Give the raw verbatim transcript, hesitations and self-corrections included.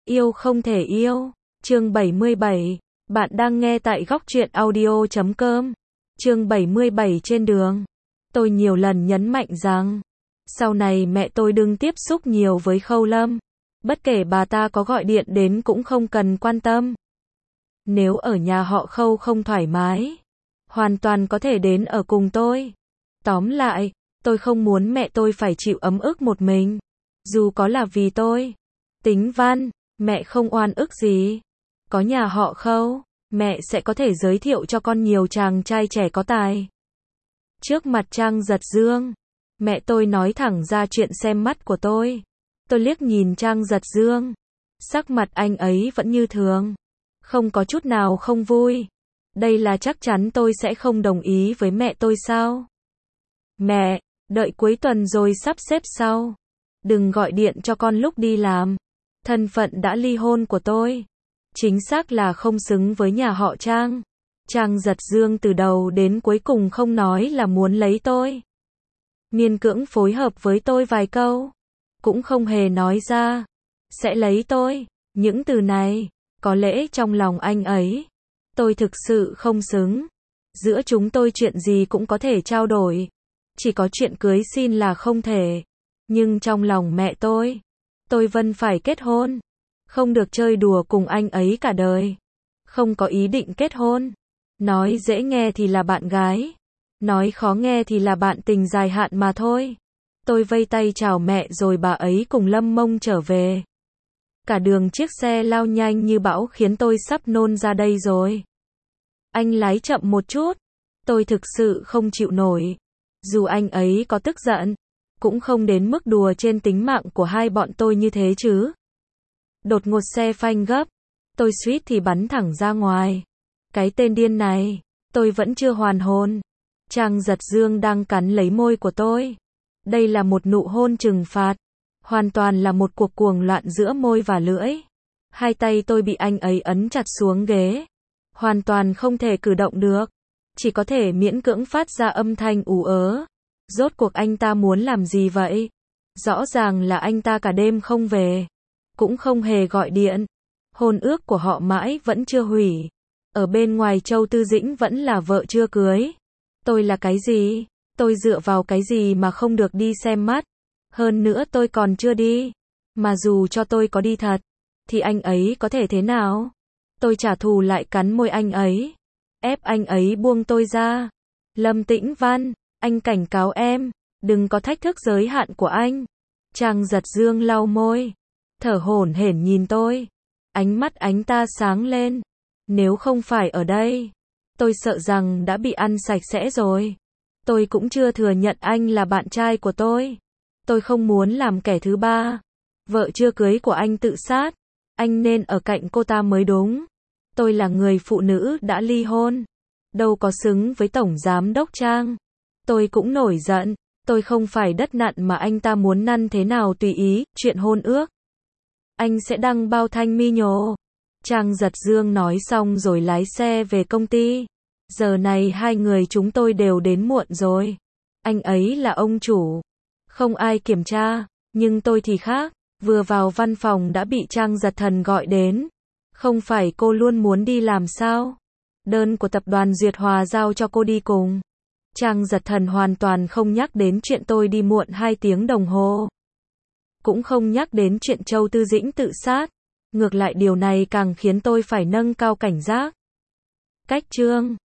Yêu không thể yêu. Chương bảy mươi bảy. Bạn đang nghe tại góc truyện audio chấm com. Chương bảy mươi bảy trên đường. Tôi nhiều lần nhấn mạnh rằng, sau này mẹ tôi đừng tiếp xúc nhiều với Khâu Lâm. Bất kể bà ta có gọi điện đến cũng không cần quan tâm. Nếu ở nhà họ Khâu không thoải mái, hoàn toàn có thể đến ở cùng tôi. Tóm lại, tôi không muốn mẹ tôi phải chịu ấm ức một mình. Dù có là vì tôi. Tính Văn, mẹ không oan ức gì. Có nhà họ Khâu, mẹ sẽ có thể giới thiệu cho con nhiều chàng trai trẻ có tài. Trước mặt Trang Giật Dương, mẹ tôi nói thẳng ra chuyện xem mắt của tôi. Tôi liếc nhìn Trang Giật Dương. Sắc mặt anh ấy vẫn như thường. Không có chút nào không vui. Đây là chắc chắn tôi sẽ không đồng ý với mẹ tôi sao? Mẹ, đợi cuối tuần rồi sắp xếp sau. Đừng gọi điện cho con lúc đi làm. Thân phận đã ly hôn của tôi, chính xác là không xứng với nhà họ Trang. Trang Giật Dương từ đầu đến cuối cùng không nói là muốn lấy tôi. Miên cưỡng phối hợp với tôi vài câu. Cũng không hề nói ra sẽ lấy tôi. Những từ này, có lẽ trong lòng anh ấy, tôi thực sự không xứng. Giữa chúng tôi chuyện gì cũng có thể trao đổi. Chỉ có chuyện cưới xin là không thể. Nhưng trong lòng mẹ tôi, tôi vẫn phải kết hôn. Không được chơi đùa cùng anh ấy cả đời. Không có ý định kết hôn. Nói dễ nghe thì là bạn gái. Nói khó nghe thì là bạn tình dài hạn mà thôi. Tôi vây tay chào mẹ rồi bà ấy cùng Lâm Mông trở về. Cả đường chiếc xe lao nhanh như bão khiến tôi sắp nôn ra đây rồi. Anh lái chậm một chút. Tôi thực sự không chịu nổi. Dù anh ấy có tức giận, cũng không đến mức đùa trên tính mạng của hai bọn tôi như thế chứ. Đột ngột xe phanh gấp. Tôi suýt thì bắn thẳng ra ngoài. Cái tên điên này. Tôi vẫn chưa hoàn hồn. Trang Giật Dương đang cắn lấy môi của tôi. Đây là một nụ hôn trừng phạt. Hoàn toàn là một cuộc cuồng loạn giữa môi và lưỡi. Hai tay tôi bị anh ấy ấn chặt xuống ghế. Hoàn toàn không thể cử động được. Chỉ có thể miễn cưỡng phát ra âm thanh ú ớ. Rốt cuộc anh ta muốn làm gì vậy? Rõ ràng là anh ta cả đêm không về. Cũng không hề gọi điện. Hôn ước của họ mãi vẫn chưa hủy. Ở bên ngoài Châu Tư Dĩnh vẫn là vợ chưa cưới. Tôi là cái gì? Tôi dựa vào cái gì mà không được đi xem mắt? Hơn nữa tôi còn chưa đi. Mà dù cho tôi có đi thật, thì anh ấy có thể thế nào? Tôi trả thù lại cắn môi anh ấy. Ép anh ấy buông tôi ra. Lâm Tĩnh Văn, anh cảnh cáo em, đừng có thách thức giới hạn của anh. Trang Giật Dương lau môi, thở hổn hển nhìn tôi. Ánh mắt anh ta sáng lên. Nếu không phải ở đây, tôi sợ rằng đã bị ăn sạch sẽ rồi. Tôi cũng chưa thừa nhận anh là bạn trai của tôi. Tôi không muốn làm kẻ thứ ba. Vợ chưa cưới của anh tự sát. Anh nên ở cạnh cô ta mới đúng. Tôi là người phụ nữ đã ly hôn. Đâu có xứng với Tổng Giám Đốc Trang. Tôi cũng nổi giận. Tôi không phải đất nặn mà anh ta muốn năn thế nào tùy ý. Chuyện hôn ước, anh sẽ đăng bao thanh mi nhồ. Trang Giật Dương nói xong rồi lái xe về công ty. Giờ này hai người chúng tôi đều đến muộn rồi. Anh ấy là ông chủ. Không ai kiểm tra. Nhưng tôi thì khác. Vừa vào văn phòng đã bị Trang Giật Thần gọi đến. Không phải cô luôn muốn đi làm sao? Đơn của tập đoàn Duyệt Hòa giao cho cô đi cùng. Trang Giật Thần hoàn toàn không nhắc đến chuyện tôi đi muộn hai tiếng đồng hồ. Cũng không nhắc đến chuyện Châu Tư Dĩnh tự sát. Ngược lại điều này càng khiến tôi phải nâng cao cảnh giác. Cách chương